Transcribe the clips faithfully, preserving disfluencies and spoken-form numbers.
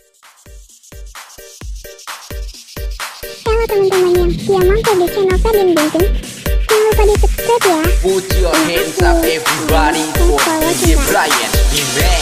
Halo teman-teman yang setia mampir di channel Ferdin Bunting, jangan lupa di subscribe ya. Put your hands up everybody for D J Brian Remix.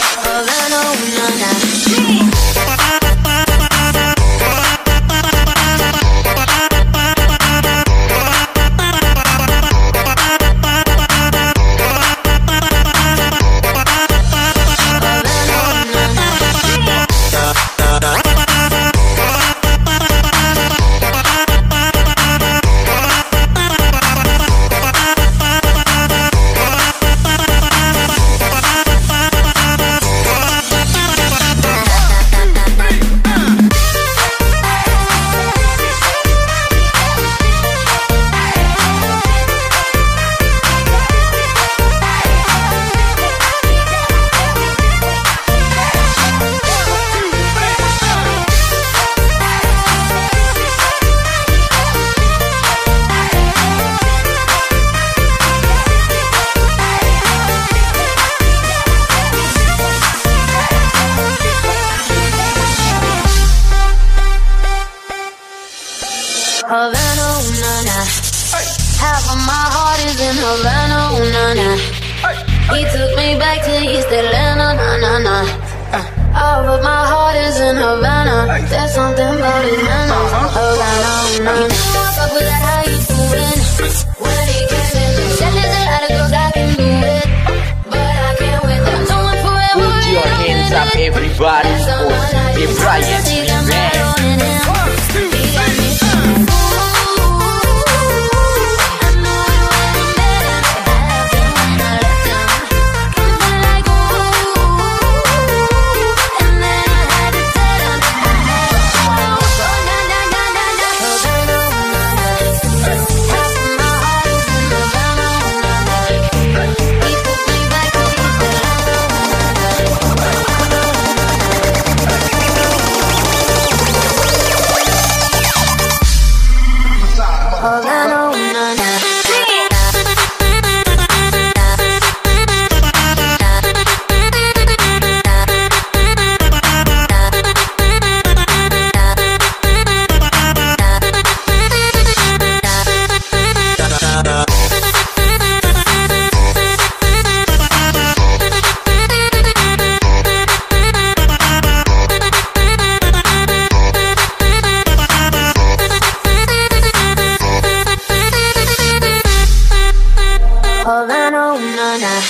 Havana, ooh, na, na. Half of my heart is in Havana, ooh, na, na. He took me back to East Atlanta, na, na, na. Uh, all of my heart is in Havana. There's something about his manners. Havana, ooh, na, na. You know I fuck with that, how you doing? When he came in, he said there's a lot of girls I can do it, but I can't wait. I'm doing forever. Put your hands up everybody for D J Brian Remix. Havana, ooh, na, na. Havana, ooh, na, na.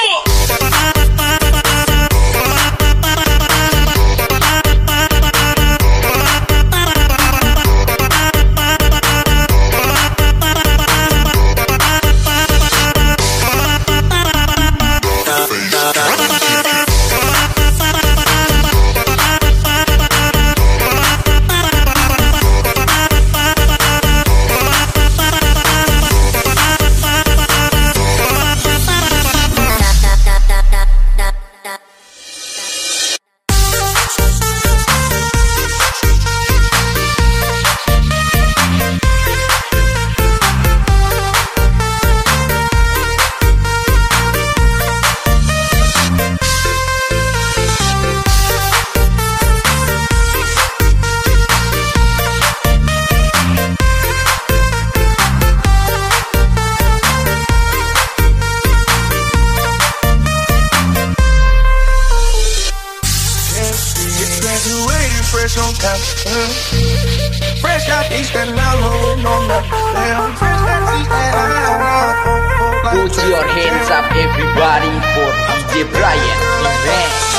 Fresh on campus, uh. Fresh out East Atlanta, no nothing. Damn, fresh out East Atlanta. Put your hands up everybody for D J Brian Remix.